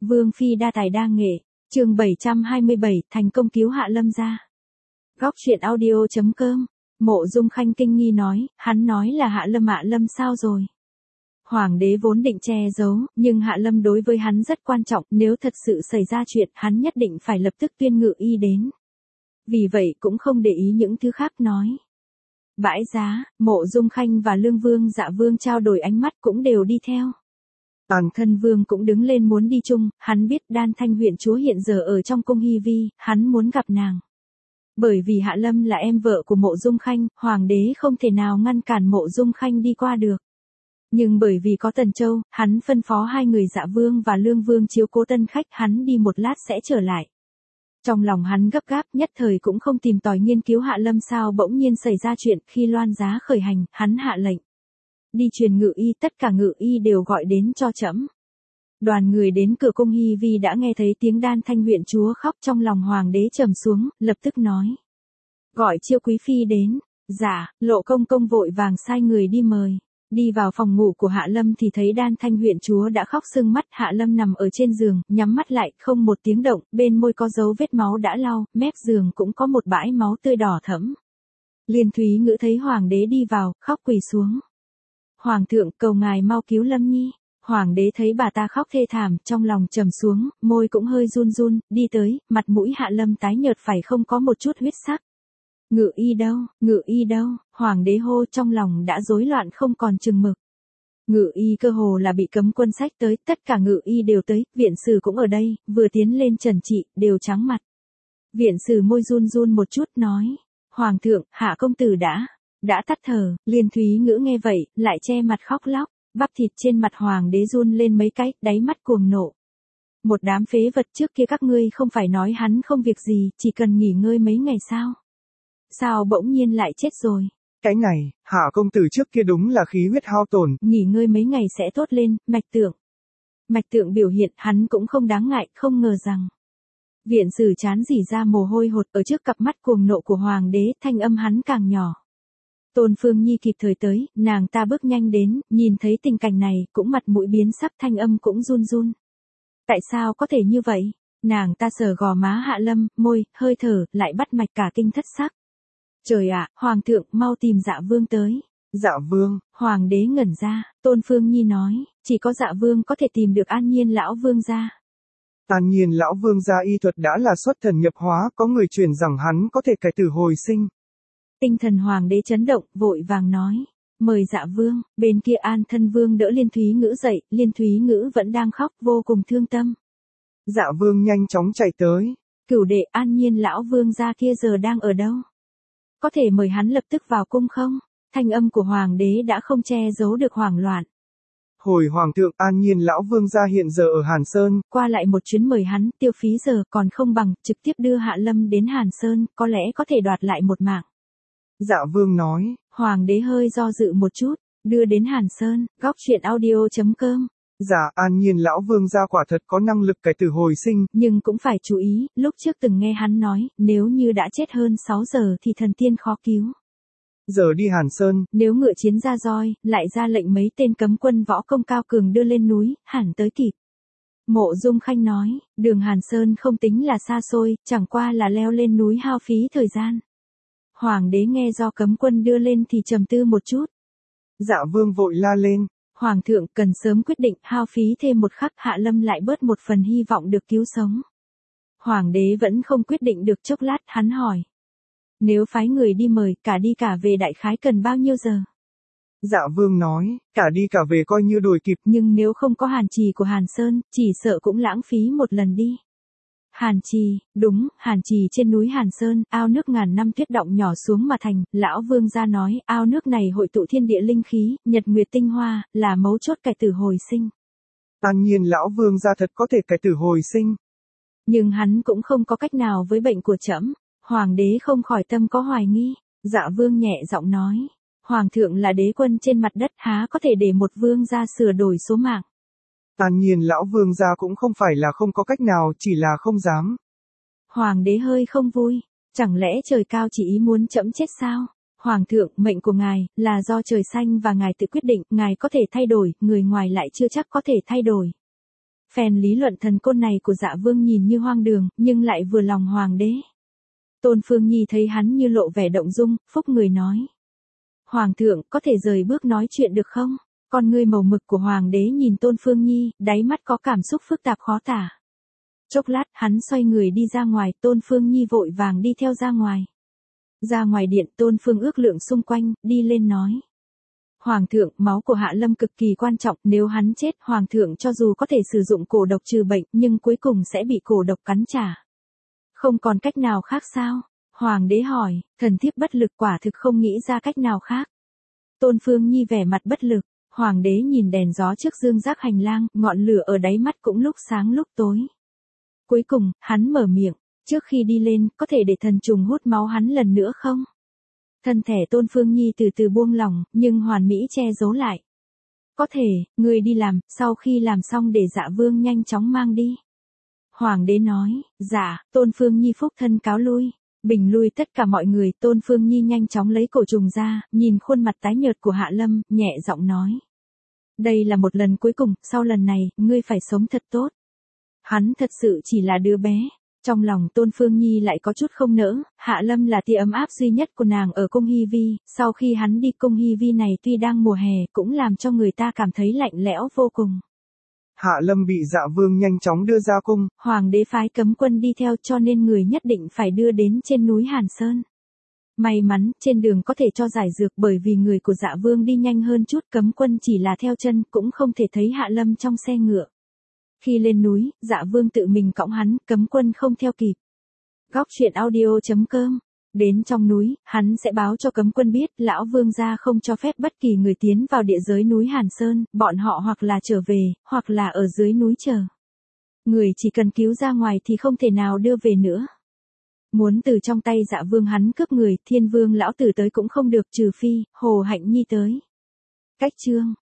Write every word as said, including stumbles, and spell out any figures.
Vương phi đa tài đa nghệ, chương bảy trăm hai mươi bảy, thành công cứu Hạ Lâm gia. Góc truyện audio chấm com. Mộ Dung Khanh kinh nghi nói, hắn nói là Hạ Lâm Hạ Lâm sao rồi? Hoàng đế vốn định che giấu, nhưng Hạ Lâm đối với hắn rất quan trọng, nếu thật sự xảy ra chuyện, hắn nhất định phải lập tức tuyên ngự y đến. Vì vậy cũng không để ý những thứ khác nói. Bãi giá, Mộ Dung Khanh và Lương Vương Dạ Vương trao đổi ánh mắt cũng đều đi theo. Toàn thân Vương cũng đứng lên muốn đi chung, hắn biết Đan Thanh huyện chúa hiện giờ ở trong cung Hy Vi, hắn muốn gặp nàng. Bởi vì Hạ Lâm là em vợ của Mộ Dung Khanh, Hoàng đế không thể nào ngăn cản Mộ Dung Khanh đi qua được. Nhưng bởi vì có Tần Châu, hắn phân phó hai người Dạ Vương và Lương Vương chiếu cố tân khách, hắn đi một lát sẽ trở lại. Trong lòng hắn gấp gáp, nhất thời cũng không tìm tòi nghiên cứu Hạ Lâm sao bỗng nhiên xảy ra chuyện, khi loan giá khởi hành, hắn hạ lệnh. Đi truyền ngự y, tất cả ngự y đều gọi đến cho trẫm. Đoàn người đến cửa cung Hy Vi đã nghe thấy tiếng Đan Thanh huyện chúa khóc, trong lòng Hoàng đế trầm xuống, lập tức nói. Gọi Chiêu quý phi đến. Dạ, Lộ công công vội vàng sai người đi mời. Đi vào phòng ngủ của Hạ Lâm thì thấy Đan Thanh huyện chúa đã khóc sưng mắt. Hạ Lâm nằm ở trên giường, nhắm mắt lại, không một tiếng động, bên môi có dấu vết máu đã lau, mép giường cũng có một bãi máu tươi đỏ thẫm. Liên Thúy Ngữ thấy Hoàng đế đi vào, khóc quỳ xuống. Hoàng thượng, cầu ngài mau cứu Lâm nhi. Hoàng đế thấy bà ta khóc thê thảm, trong lòng trầm xuống, môi cũng hơi run run, đi tới, mặt mũi Hạ Lâm tái nhợt phải không có một chút huyết sắc. Ngự y đâu, ngự y đâu, Hoàng đế hô, trong lòng đã rối loạn không còn chừng mực. Ngự y cơ hồ là bị cấm quân sách tới, tất cả ngự y đều tới, viện sử cũng ở đây, vừa tiến lên trần trị, đều trắng mặt. Viện sử môi run run một chút nói, Hoàng thượng, Hạ công tử đã, đã tắt thở. Liên Thúy Ngữ nghe vậy, lại che mặt khóc lóc, bắp thịt trên mặt Hoàng đế run lên mấy cái, đáy mắt cuồng nộ. Một đám phế vật, trước kia các ngươi không phải nói hắn không việc gì, chỉ cần nghỉ ngơi mấy ngày sao? Sao bỗng nhiên lại chết rồi? Cái này, Hạ công tử trước kia đúng là khí huyết hao tổn. Nghỉ ngơi mấy ngày sẽ tốt lên, mạch tượng. Mạch tượng biểu hiện hắn cũng không đáng ngại, không ngờ rằng. Viện sử chán rỉ ra mồ hôi hột, ở trước cặp mắt cuồng nộ của Hoàng đế, thanh âm hắn càng nhỏ. Tôn Phương Nhi kịp thời tới, nàng ta bước nhanh đến, nhìn thấy tình cảnh này, cũng mặt mũi biến sắc, thanh âm cũng run run. Tại sao có thể như vậy? Nàng ta sờ gò má Hạ Lâm, môi, hơi thở, lại bắt mạch cả kinh thất sắc. Trời ạ, Hoàng thượng, mau tìm Dạ Vương tới. Dạ Vương. Hoàng đế ngẩn ra, Tôn Phương Nhi nói, chỉ có Dạ Vương có thể tìm được An Nhiên lão vương gia. An Nhiên lão vương gia y thuật đã là xuất thần nhập hóa, có người truyền rằng hắn có thể cải tử hồi sinh. Tinh thần Hoàng đế chấn động, vội vàng nói, mời Dạ Vương. Bên kia An Thân Vương đỡ Liên Thúy Ngữ dậy, Liên Thúy Ngữ vẫn đang khóc, vô cùng thương tâm. Dạ Vương nhanh chóng chạy tới. Cửu đệ, An Nhiên lão vương gia kia giờ đang ở đâu? Có thể mời hắn lập tức vào cung không? Thanh âm của Hoàng đế đã không che giấu được hoảng loạn. Hồi Hoàng thượng, An Nhiên lão vương gia hiện giờ ở Hàn Sơn. Qua lại một chuyến mời hắn, tiêu phí giờ còn không bằng, trực tiếp đưa Hạ Lâm đến Hàn Sơn, có lẽ có thể đoạt lại một mạng. Dạ Vương nói. Hoàng đế hơi do dự một chút, đưa đến Hàn Sơn, góc truyện audio chấm com. Dạ, An Nhiên lão vương gia quả thật có năng lực cải tử hồi sinh. Nhưng cũng phải chú ý, lúc trước từng nghe hắn nói, nếu như đã chết hơn sáu giờ thì thần tiên khó cứu. Giờ đi Hàn Sơn. Nếu ngựa chiến ra roi, lại ra lệnh mấy tên cấm quân võ công cao cường đưa lên núi, hẳn tới kịp. Mộ Dung Khanh nói, đường Hàn Sơn không tính là xa xôi, chẳng qua là leo lên núi hao phí thời gian. Hoàng đế nghe do cấm quân đưa lên thì trầm tư một chút. Dạ Vương vội la lên. Hoàng thượng cần sớm quyết định, hao phí thêm một khắc, Hạ Lâm lại bớt một phần hy vọng được cứu sống. Hoàng đế vẫn không quyết định được, chốc lát, hắn hỏi. Nếu phái người đi mời, cả đi cả về đại khái cần bao nhiêu giờ? Dạ Vương nói, cả đi cả về coi như đuổi kịp. Nhưng nếu không có Hàn Trì của Hàn Sơn, chỉ sợ cũng lãng phí một lần đi. Hàn Trì, đúng, Hàn Trì trên núi Hàn Sơn, ao nước ngàn năm tuyết động nhỏ xuống mà thành, lão vương gia nói, ao nước này hội tụ thiên địa linh khí, nhật nguyệt tinh hoa, là mấu chốt cải tử hồi sinh. An Nhiên lão vương gia thật có thể cải tử hồi sinh. Nhưng hắn cũng không có cách nào với bệnh của trẫm. Hoàng đế không khỏi tâm có hoài nghi. Dạ Vương nhẹ giọng nói, Hoàng thượng là đế quân trên mặt đất, há có thể để một vương gia sửa đổi số mạng. An Nhiên lão vương gia cũng không phải là không có cách nào, chỉ là không dám. Hoàng đế hơi không vui, chẳng lẽ trời cao chỉ ý muốn trẫm chết sao? Hoàng thượng, mệnh của ngài là do trời xanh và ngài tự quyết định, ngài có thể thay đổi, người ngoài lại chưa chắc có thể thay đổi. Phen lý luận thần côn này của Dạ Vương nhìn như hoang đường, nhưng lại vừa lòng hoàng đế. Tôn Phương Nhi thấy hắn như lộ vẻ động dung, phúc người nói. Hoàng thượng, có thể rời bước nói chuyện được không? Con ngươi màu mực của hoàng đế nhìn Tôn Phương Nhi, đáy mắt có cảm xúc phức tạp khó tả. Chốc lát, hắn xoay người đi ra ngoài, Tôn Phương Nhi vội vàng đi theo ra ngoài. Ra ngoài điện, Tôn Phương ước lượng xung quanh, đi lên nói. Hoàng thượng, máu của Hạ Lâm cực kỳ quan trọng, nếu hắn chết, Hoàng thượng cho dù có thể sử dụng cổ độc trừ bệnh, nhưng cuối cùng sẽ bị cổ độc cắn trả. Không còn cách nào khác sao? Hoàng đế hỏi, thần thiếp bất lực quả thực không nghĩ ra cách nào khác. Tôn Phương Nhi vẻ mặt bất lực, hoàng đế nhìn đèn gió trước dương giác hành lang, ngọn lửa ở đáy mắt cũng lúc sáng lúc tối. Cuối cùng, hắn mở miệng, trước khi đi lên, có thể để thần trùng hút máu hắn lần nữa không? Thân thể Tôn Phương Nhi từ từ buông lỏng, nhưng hoàn mỹ che giấu lại. Có thể, người đi làm, sau khi làm xong để Dạ Vương nhanh chóng mang đi. Hoàng đế nói, dạ, Tôn Phương Nhi phúc thân cáo lui. Bình lui tất cả mọi người, Tôn Phương Nhi nhanh chóng lấy cổ trùng ra, nhìn khuôn mặt tái nhợt của Hạ Lâm, nhẹ giọng nói. Đây là một lần cuối cùng, sau lần này, ngươi phải sống thật tốt. Hắn thật sự chỉ là đứa bé. Trong lòng Tôn Phương Nhi lại có chút không nỡ, Hạ Lâm là tia ấm áp duy nhất của nàng ở cung Hy Vi, sau khi hắn đi cung Hy Vi này tuy đang mùa hè cũng làm cho người ta cảm thấy lạnh lẽo vô cùng. Hạ Lâm bị Dạ Vương nhanh chóng đưa ra cung. Hoàng đế phái cấm quân đi theo cho nên người nhất định phải đưa đến trên núi Hàn Sơn. May mắn, trên đường có thể cho giải dược bởi vì người của Dạ Vương đi nhanh hơn chút, cấm quân chỉ là theo chân cũng không thể thấy Hạ Lâm trong xe ngựa. Khi lên núi, Dạ Vương tự mình cõng hắn, cấm quân không theo kịp. Góc truyện audio chấm com. Đến trong núi, hắn sẽ báo cho cấm quân biết, lão vương gia không cho phép bất kỳ người tiến vào địa giới núi Hàn Sơn, bọn họ hoặc là trở về, hoặc là ở dưới núi chờ. Người chỉ cần cứu ra ngoài thì không thể nào đưa về nữa. Muốn từ trong tay Dạ Vương hắn cướp người, Thiên Vương lão tử tới cũng không được trừ phi, Hồ Hạnh Nhi tới. Cách chương